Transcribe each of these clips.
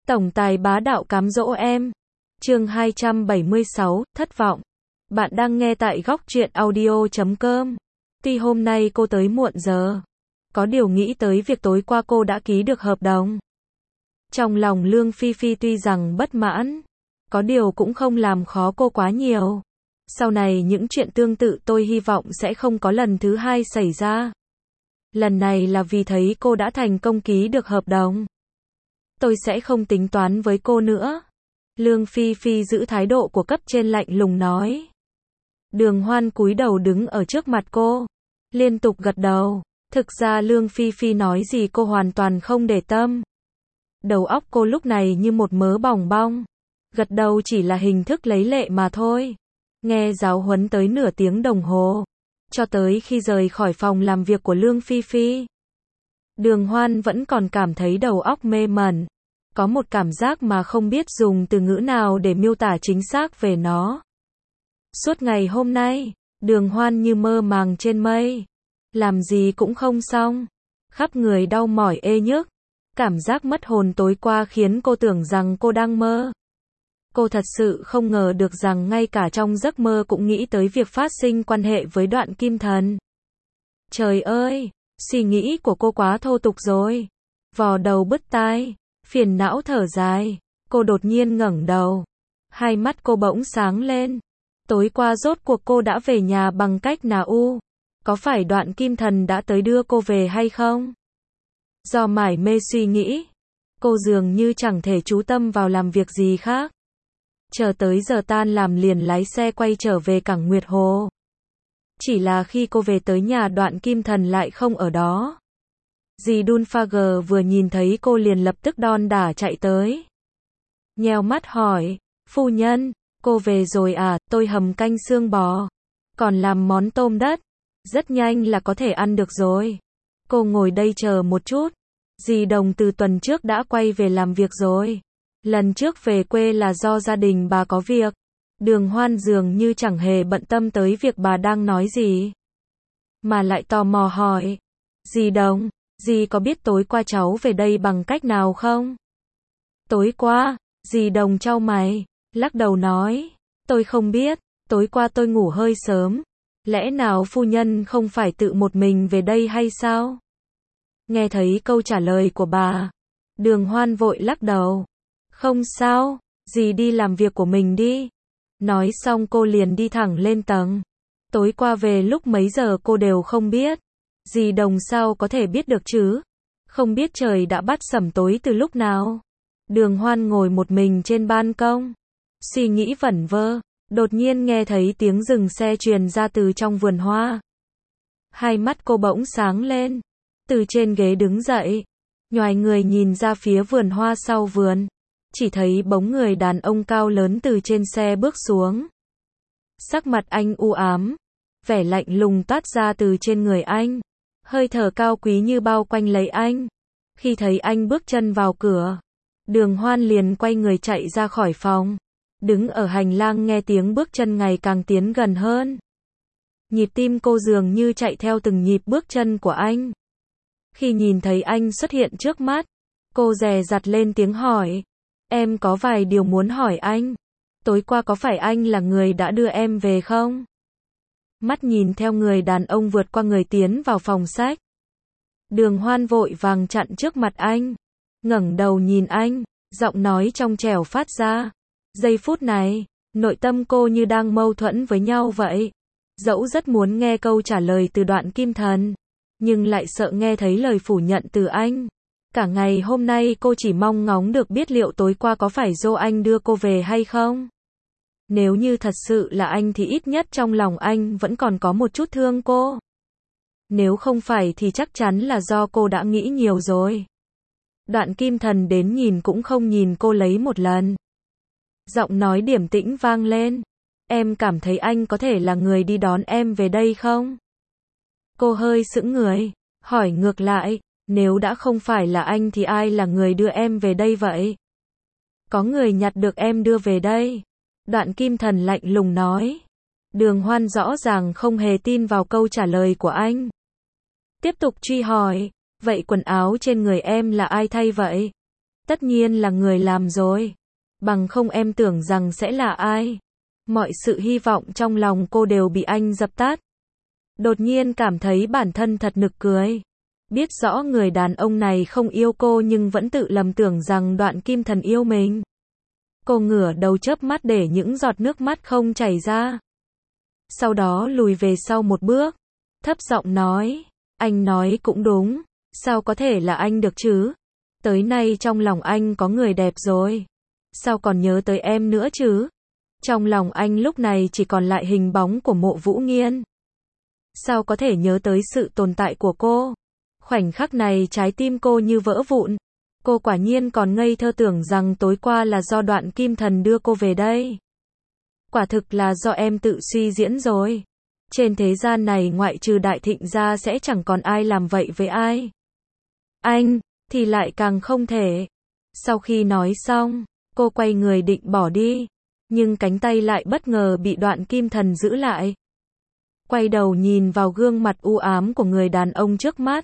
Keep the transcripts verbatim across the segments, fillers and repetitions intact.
Tổng tài bá đạo cám dỗ em. Chương hai trăm bảy mươi sáu, thất vọng. Bạn đang nghe tại góc truyện audio chấm com. Tuy hôm nay cô tới muộn giờ, có điều nghĩ tới việc tối qua cô đã ký được hợp đồng. Trong lòng Lương Phi Phi tuy rằng bất mãn, có điều cũng không làm khó cô quá nhiều. Sau này những chuyện tương tự tôi hy vọng sẽ không có lần thứ hai xảy ra. Lần này là vì thấy cô đã thành công ký được hợp đồng. Tôi sẽ không tính toán với cô nữa. Lương Phi Phi giữ thái độ của cấp trên lạnh lùng nói. Đường Hoan cúi đầu đứng ở trước mặt cô, liên tục gật đầu. Thực ra Lương Phi Phi nói gì cô hoàn toàn không để tâm. Đầu óc cô lúc này như một mớ bòng bong. Gật đầu chỉ là hình thức lấy lệ mà thôi. Nghe giáo huấn tới nửa tiếng đồng hồ, cho tới khi rời khỏi phòng làm việc của Lương Phi Phi, Đường Hoan vẫn còn cảm thấy đầu óc mê mẩn. Có một cảm giác mà không biết dùng từ ngữ nào để miêu tả chính xác về nó. Suốt ngày hôm nay, Đường Hoan như mơ màng trên mây. Làm gì cũng không xong. Khắp người đau mỏi ê nhức. Cảm giác mất hồn tối qua khiến cô tưởng rằng cô đang mơ. Cô thật sự không ngờ được rằng ngay cả trong giấc mơ cũng nghĩ tới việc phát sinh quan hệ với Đoạn Kim Thần. Trời ơi, suy nghĩ của cô quá thô tục rồi. Vò đầu bứt tai, phiền não thở dài, cô đột nhiên ngẩng đầu. Hai mắt cô bỗng sáng lên. Tối qua rốt cuộc cô đã về nhà bằng cách nào u? Có phải Đoạn Kim Thần đã tới đưa cô về hay không? Do mải mê suy nghĩ, cô dường như chẳng thể chú tâm vào làm việc gì khác. Chờ tới giờ tan làm liền lái xe quay trở về cảng Nguyệt Hồ. Chỉ là khi cô về tới nhà Đoạn Kim Thần lại không ở đó. Dì Dunfager vừa nhìn thấy cô liền lập tức đon đả chạy tới. Nheo mắt hỏi, phu nhân, cô về rồi à? Tôi hầm canh xương bò, còn làm món tôm đất, rất nhanh là có thể ăn được rồi. Cô ngồi đây chờ một chút. Dì Đồng từ tuần trước đã quay về làm việc rồi. Lần trước về quê là do gia đình bà có việc. Đường Hoan dường như chẳng hề bận tâm tới việc bà đang nói gì, mà lại tò mò hỏi, dì Đồng, dì có biết tối qua cháu về đây bằng cách nào không? Tối qua, dì Đồng chau mày, lắc đầu nói, tôi không biết, tối qua tôi ngủ hơi sớm. Lẽ nào phu nhân không phải tự một mình về đây hay sao? Nghe thấy câu trả lời của bà, Đường Hoan vội lắc đầu. Không sao, dì đi làm việc của mình đi. Nói xong cô liền đi thẳng lên tầng. Tối qua về lúc mấy giờ cô đều không biết. Dì Đồng sao có thể biết được chứ? Không biết trời đã bắt sẩm tối từ lúc nào. Đường Hoan ngồi một mình trên ban công, suy nghĩ vẩn vơ. Đột nhiên nghe thấy tiếng dừng xe truyền ra từ trong vườn hoa. Hai mắt cô bỗng sáng lên. Từ trên ghế đứng dậy, nhoài người nhìn ra phía vườn hoa sau vườn. Chỉ thấy bóng người đàn ông cao lớn từ trên xe bước xuống. Sắc mặt anh u ám, vẻ lạnh lùng toát ra từ trên người anh. Hơi thở cao quý như bao quanh lấy anh. Khi thấy anh bước chân vào cửa, Đường Hoan liền quay người chạy ra khỏi phòng. Đứng ở hành lang nghe tiếng bước chân ngày càng tiến gần hơn. Nhịp tim cô dường như chạy theo từng nhịp bước chân của anh. Khi nhìn thấy anh xuất hiện trước mắt, cô dè dặt lên tiếng hỏi. Em có vài điều muốn hỏi anh. Tối qua có phải anh là người đã đưa em về không? Mắt nhìn theo người đàn ông vượt qua người tiến vào phòng sách. Đường Hoan vội vàng chặn trước mặt anh. Ngẩng đầu nhìn anh, giọng nói trong trẻo phát ra. Giây phút này, nội tâm cô như đang mâu thuẫn với nhau vậy. Dẫu rất muốn nghe câu trả lời từ Đoạn Kim Thần, nhưng lại sợ nghe thấy lời phủ nhận từ anh. Cả ngày hôm nay cô chỉ mong ngóng được biết liệu tối qua có phải do anh đưa cô về hay không. Nếu như thật sự là anh thì ít nhất trong lòng anh vẫn còn có một chút thương cô. Nếu không phải thì chắc chắn là do cô đã nghĩ nhiều rồi. Đoạn Kim Thần đến nhìn cũng không nhìn cô lấy một lần. Giọng nói điềm tĩnh vang lên. Em cảm thấy anh có thể là người đi đón em về đây không? Cô hơi sững người, hỏi ngược lại, nếu đã không phải là anh thì ai là người đưa em về đây vậy? Có người nhặt được em đưa về đây. Đoạn Kim Thần lạnh lùng nói. Đường Hoan rõ ràng không hề tin vào câu trả lời của anh. Tiếp tục truy hỏi, vậy quần áo trên người em là ai thay vậy? Tất nhiên là người làm rồi. Bằng không em tưởng rằng sẽ là ai. Mọi sự hy vọng trong lòng cô đều bị anh dập tắt. Đột nhiên cảm thấy bản thân thật nực cười. Biết rõ người đàn ông này không yêu cô nhưng vẫn tự lầm tưởng rằng Đoạn Kim Thần yêu mình. Cô ngửa đầu chớp mắt để những giọt nước mắt không chảy ra. Sau đó lùi về sau một bước. Thấp giọng nói. Anh nói cũng đúng. Sao có thể là anh được chứ? Tới nay trong lòng anh có người đẹp rồi. Sao còn nhớ tới em nữa chứ? Trong lòng anh lúc này chỉ còn lại hình bóng của Mộ Vũ Nghiên. Sao có thể nhớ tới sự tồn tại của cô? Khoảnh khắc này trái tim cô như vỡ vụn. Cô quả nhiên còn ngây thơ tưởng rằng tối qua là do Đoạn Kim Thần đưa cô về đây. Quả thực là do em tự suy diễn rồi. Trên thế gian này ngoại trừ Đại Thịnh ra sẽ chẳng còn ai làm vậy với ai. Anh, thì lại càng không thể. Sau khi nói xong, cô quay người định bỏ đi. Nhưng cánh tay lại bất ngờ bị Đoạn Kim Thần giữ lại. Quay đầu nhìn vào gương mặt u ám của người đàn ông trước mắt.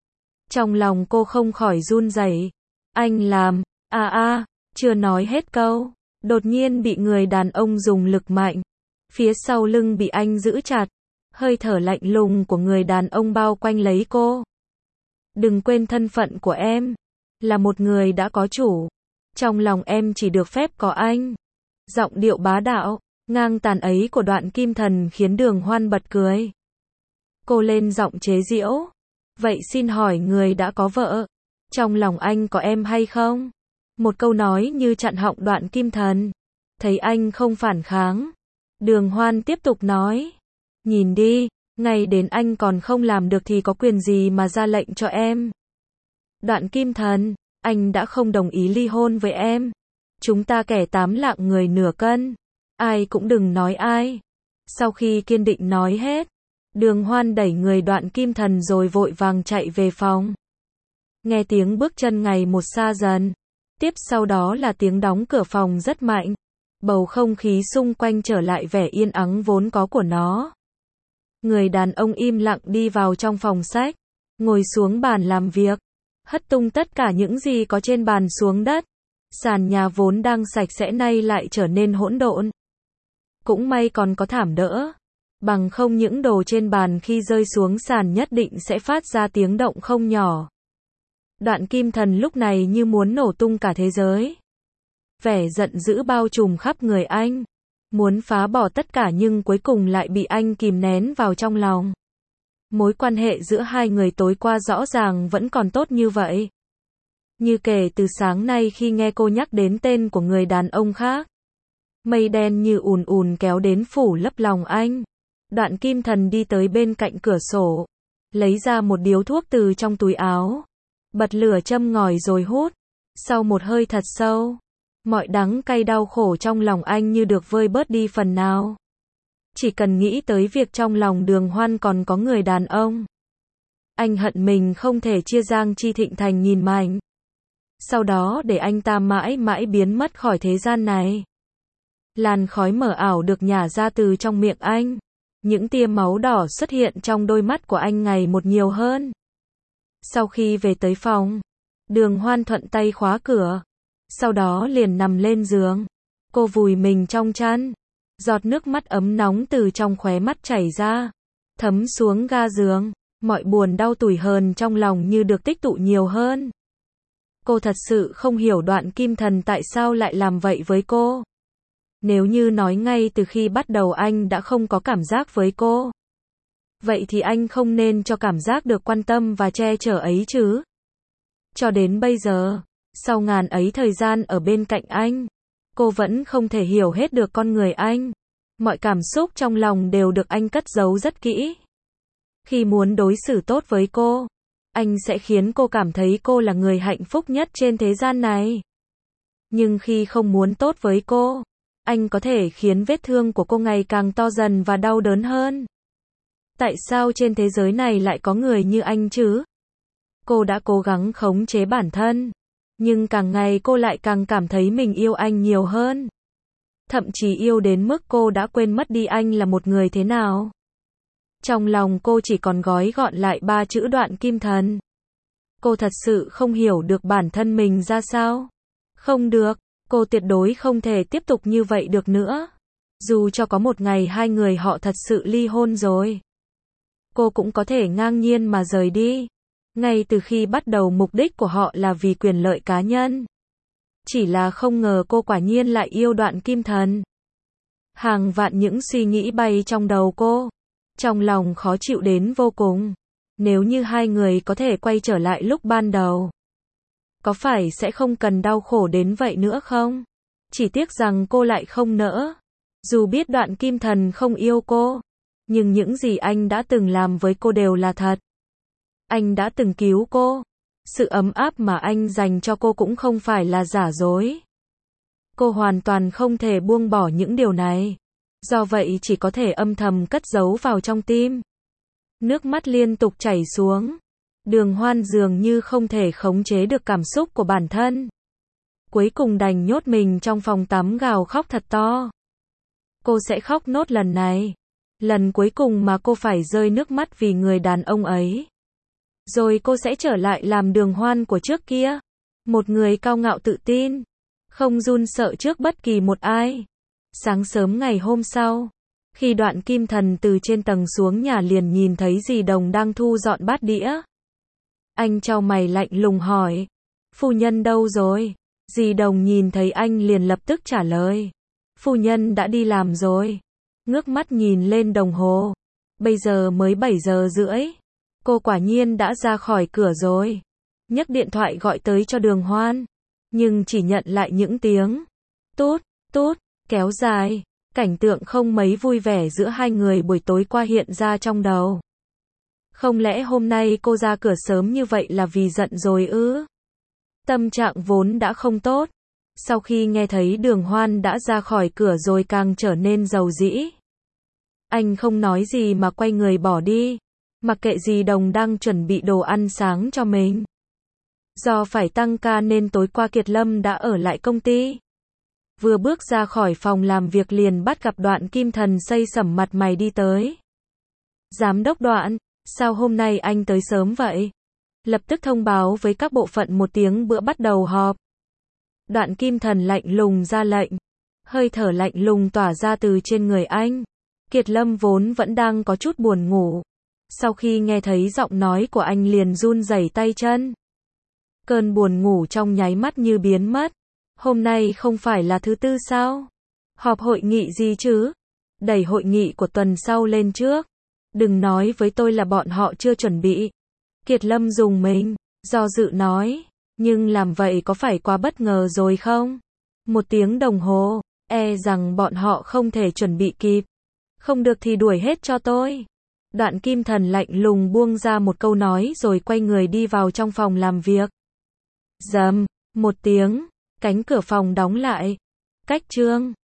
Trong lòng cô không khỏi run rẩy. Anh làm, a a, chưa nói hết câu. Đột nhiên bị người đàn ông dùng lực mạnh. Phía sau lưng bị anh giữ chặt. Hơi thở lạnh lùng của người đàn ông bao quanh lấy cô. Đừng quên thân phận của em. Là một người đã có chủ. Trong lòng em chỉ được phép có anh. Giọng điệu bá đạo, ngang tàn ấy của Đoạn Kim Thần khiến Đường Hoan bật cười. Cô lên giọng chế giễu. Vậy xin hỏi người đã có vợ. Trong lòng anh có em hay không? Một câu nói như chặn họng Đoạn Kim Thần. Thấy anh không phản kháng. Đường Hoan tiếp tục nói. Nhìn đi, ngay đến anh còn không làm được thì có quyền gì mà ra lệnh cho em. Đoạn Kim Thần, anh đã không đồng ý ly hôn với em. Chúng ta kẻ tám lạng người nửa cân. Ai cũng đừng nói ai. Sau khi kiên định nói hết, Đường Hoan đẩy người Đoạn Kim Thần rồi vội vàng chạy về phòng. Nghe tiếng bước chân ngày một xa dần. Tiếp sau đó là tiếng đóng cửa phòng rất mạnh. Bầu không khí xung quanh trở lại vẻ yên ắng vốn có của nó. Người đàn ông im lặng đi vào trong phòng sách. Ngồi xuống bàn làm việc. Hất tung tất cả những gì có trên bàn xuống đất. Sàn nhà vốn đang sạch sẽ nay lại trở nên hỗn độn. Cũng may còn có thảm đỡ. Bằng không những đồ trên bàn khi rơi xuống sàn nhất định sẽ phát ra tiếng động không nhỏ. Đoạn Kim Thần lúc này như muốn nổ tung cả thế giới. Vẻ giận dữ bao trùm khắp người anh. Muốn phá bỏ tất cả nhưng cuối cùng lại bị anh kìm nén vào trong lòng. Mối quan hệ giữa hai người tối qua rõ ràng vẫn còn tốt như vậy. Như kể từ sáng nay khi nghe cô nhắc đến tên của người đàn ông khác. Mây đen như ùn ùn kéo đến phủ lấp lòng anh. Đoạn Kim Thần đi tới bên cạnh cửa sổ. Lấy ra một điếu thuốc từ trong túi áo. Bật lửa châm ngòi rồi hút. Sau một hơi thật sâu. Mọi đắng cay đau khổ trong lòng anh như được vơi bớt đi phần nào. Chỉ cần nghĩ tới việc trong lòng Đường Hoan còn có người đàn ông. Anh hận mình không thể chia Giang Chi Thịnh thành nghìn mảnh. Sau đó để anh ta mãi mãi biến mất khỏi thế gian này. Làn khói mờ ảo được nhả ra từ trong miệng anh. Những tia máu đỏ xuất hiện trong đôi mắt của anh ngày một nhiều hơn. Sau khi về tới phòng, Đường Hoan thuận tay khóa cửa. Sau đó liền nằm lên giường. Cô vùi mình trong chăn. Giọt nước mắt ấm nóng từ trong khóe mắt chảy ra. Thấm xuống ga giường. Mọi buồn đau tủi hờn trong lòng như được tích tụ nhiều hơn. Cô thật sự không hiểu Đoạn Kim Thần tại sao lại làm vậy với cô. Nếu như nói ngay từ khi bắt đầu anh đã không có cảm giác với cô. Vậy thì anh không nên cho cảm giác được quan tâm và che chở ấy chứ. Cho đến bây giờ, sau ngàn ấy thời gian ở bên cạnh anh, cô vẫn không thể hiểu hết được con người anh. Mọi cảm xúc trong lòng đều được anh cất giấu rất kỹ. Khi muốn đối xử tốt với cô, anh sẽ khiến cô cảm thấy cô là người hạnh phúc nhất trên thế gian này. Nhưng khi không muốn tốt với cô, anh có thể khiến vết thương của cô ngày càng to dần và đau đớn hơn. Tại sao trên thế giới này lại có người như anh chứ? Cô đã cố gắng khống chế bản thân, nhưng càng ngày cô lại càng cảm thấy mình yêu anh nhiều hơn. Thậm chí yêu đến mức cô đã quên mất đi anh là một người thế nào. Trong lòng cô chỉ còn gói gọn lại ba chữ Đoạn Kim Thần. Cô thật sự không hiểu được bản thân mình ra sao. Không được, cô tuyệt đối không thể tiếp tục như vậy được nữa. Dù cho có một ngày hai người họ thật sự ly hôn rồi, cô cũng có thể ngang nhiên mà rời đi. Ngay từ khi bắt đầu mục đích của họ là vì quyền lợi cá nhân. Chỉ là không ngờ cô quả nhiên lại yêu Đoạn Kim Thần. Hàng vạn những suy nghĩ bay trong đầu cô. Trong lòng khó chịu đến vô cùng. Nếu như hai người có thể quay trở lại lúc ban đầu, có phải sẽ không cần đau khổ đến vậy nữa không? Chỉ tiếc rằng cô lại không nỡ. Dù biết Đoạn Kim Thần không yêu cô, nhưng những gì anh đã từng làm với cô đều là thật. Anh đã từng cứu cô. Sự ấm áp mà anh dành cho cô cũng không phải là giả dối. Cô hoàn toàn không thể buông bỏ những điều này. Do vậy chỉ có thể âm thầm cất giấu vào trong tim. Nước mắt liên tục chảy xuống. Đường Hoan dường như không thể khống chế được cảm xúc của bản thân. Cuối cùng đành nhốt mình trong phòng tắm gào khóc thật to. Cô sẽ khóc nốt lần này. Lần cuối cùng mà cô phải rơi nước mắt vì người đàn ông ấy. Rồi cô sẽ trở lại làm Đường Hoan của trước kia. Một người cao ngạo tự tin. Không run sợ trước bất kỳ một ai. Sáng sớm ngày hôm sau, khi Đoạn Kim Thần từ trên tầng xuống nhà liền nhìn thấy dì Đồng đang thu dọn bát đĩa. Anh chau mày lạnh lùng hỏi. Phu nhân đâu rồi? Dì Đồng nhìn thấy anh liền lập tức trả lời. Phu nhân đã đi làm rồi. Ngước mắt nhìn lên đồng hồ. Bây giờ mới bảy giờ rưỡi. Cô quả nhiên đã ra khỏi cửa rồi. Nhấc điện thoại gọi tới cho Đường Hoan. Nhưng chỉ nhận lại những tiếng tút, tút, kéo dài. Cảnh tượng không mấy vui vẻ giữa hai người buổi tối qua hiện ra trong đầu. Không lẽ hôm nay cô ra cửa sớm như vậy là vì giận rồi ư? Tâm trạng vốn đã không tốt. Sau khi nghe thấy Đường Hoan đã ra khỏi cửa rồi càng trở nên giàu dĩ. Anh không nói gì mà quay người bỏ đi. Mặc kệ dì Đồng đang chuẩn bị đồ ăn sáng cho mình. Do phải tăng ca nên tối qua Kiệt Lâm đã ở lại công ty. Vừa bước ra khỏi phòng làm việc liền bắt gặp Đoạn Kim Thần xây sẩm mặt mày đi tới. Giám đốc Đoạn, sao hôm nay anh tới sớm vậy? Lập tức thông báo với các bộ phận một tiếng bữa bắt đầu họp. Đoạn Kim Thần lạnh lùng ra lệnh. Hơi thở lạnh lùng tỏa ra từ trên người anh. Kiệt Lâm vốn vẫn đang có chút buồn ngủ. Sau khi nghe thấy giọng nói của anh liền run rẩy tay chân. Cơn buồn ngủ trong nháy mắt như biến mất. Hôm nay không phải là thứ tư sao? Họp hội nghị gì chứ? Đẩy hội nghị của tuần sau lên trước. Đừng nói với tôi là bọn họ chưa chuẩn bị. Kiệt Lâm dùng mình, do dự nói. Nhưng làm vậy có phải quá bất ngờ rồi không? Một tiếng đồng hồ, e rằng bọn họ không thể chuẩn bị kịp. Không được thì đuổi hết cho tôi. Đoạn Kim Thần lạnh lùng buông ra một câu nói rồi quay người đi vào trong phòng làm việc. Rầm, một tiếng, cánh cửa phòng đóng lại. Cách chương